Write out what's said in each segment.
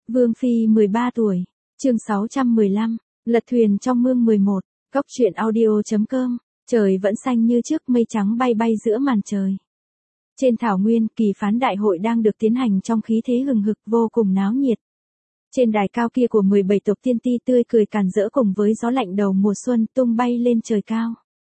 Vương Phi 13 tuổi. Chương 615. Lật thuyền trong mương 11. Cốc truyện audio.com. Trời vẫn xanh như trước, mây trắng bay bay giữa màn trời. Trên thảo nguyên, kỳ phán đại hội đang được tiến hành trong khí thế hừng hực vô cùng náo nhiệt. Trên đài cao kia của 17 tộc tiên ti tươi cười càn rỡ cùng với gió lạnh đầu mùa xuân tung bay lên trời cao.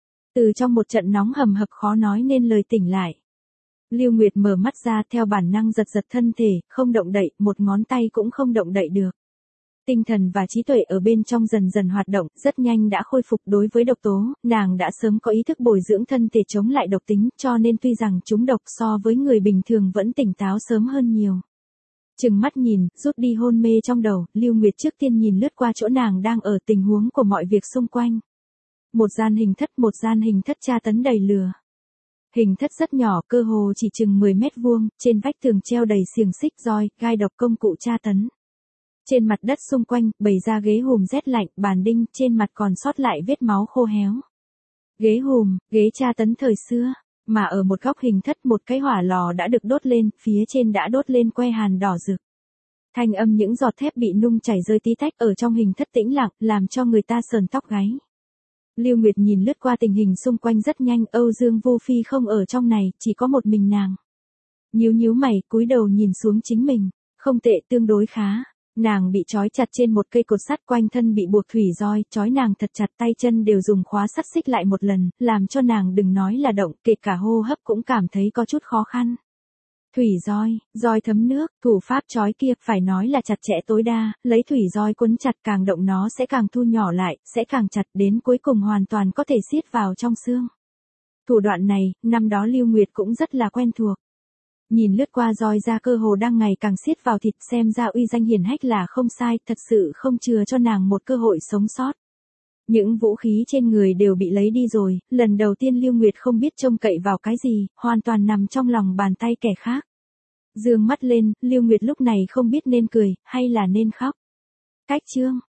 Từ trong một trận nóng hầm hập khó nói nên lời tỉnh lại. Lưu Nguyệt mở mắt ra, theo bản năng giật giật thân thể, không động đậy, một ngón tay cũng không động đậy được. Tinh thần và trí tuệ ở bên trong dần dần hoạt động, rất nhanh đã khôi phục. Đối với độc tố, nàng đã sớm có ý thức bồi dưỡng thân thể chống lại độc tính, cho nên tuy rằng chúng độc so với người bình thường vẫn tỉnh táo sớm hơn nhiều. Chừng mắt nhìn, rút đi hôn mê trong đầu, Lưu Nguyệt trước tiên nhìn lướt qua chỗ nàng đang ở, tình huống của mọi việc xung quanh. Một gian hình thất tra tấn đầy lửa. Hình thất rất nhỏ, cơ hồ chỉ chừng 10 mét vuông, trên vách tường treo đầy xiềng xích, roi, gai độc công cụ tra tấn. Trên mặt đất xung quanh, bày ra ghế hùm rét lạnh, bàn đinh, trên mặt còn sót lại vết máu khô héo. Ghế hùm, ghế tra tấn thời xưa, mà ở một góc hình thất một cái hỏa lò đã được đốt lên, phía trên đã đốt lên que hàn đỏ rực. Thanh âm những giọt thép bị nung chảy rơi tí tách ở trong hình thất tĩnh lặng, làm cho người ta sờn tóc gáy. Lưu Nguyệt nhìn lướt qua tình hình xung quanh rất nhanh, Âu Dương Vô Phi không ở trong này, chỉ có một mình nàng. Nhíu mày, cúi đầu nhìn xuống chính mình, không tệ, tương đối khá. Nàng bị trói chặt trên một cây cột sắt, quanh thân bị buộc thủy roi, trói nàng thật chặt, tay chân đều dùng khóa sắt xích lại một lần, làm cho nàng đừng nói là động, kể cả hô hấp cũng cảm thấy có chút khó khăn. Thủy roi thấm nước, thủ pháp trói kia phải nói là chặt chẽ tối đa, lấy thủy roi quấn chặt càng động nó sẽ càng thu nhỏ lại, sẽ càng chặt đến cuối cùng hoàn toàn có thể siết vào trong xương. Thủ đoạn này, năm đó Lưu Nguyệt cũng rất là quen thuộc. Nhìn lướt qua roi ra cơ hồ đang ngày càng siết vào thịt, xem ra uy danh hiển hách là không sai, thật sự không chừa cho nàng một cơ hội sống sót. Những vũ khí trên người đều bị lấy đi rồi, lần đầu tiên Lưu Nguyệt không biết trông cậy vào cái gì, hoàn toàn nằm trong lòng bàn tay kẻ khác. Dương mắt lên, Lưu Nguyệt lúc này không biết nên cười, hay là nên khóc. Cách chương.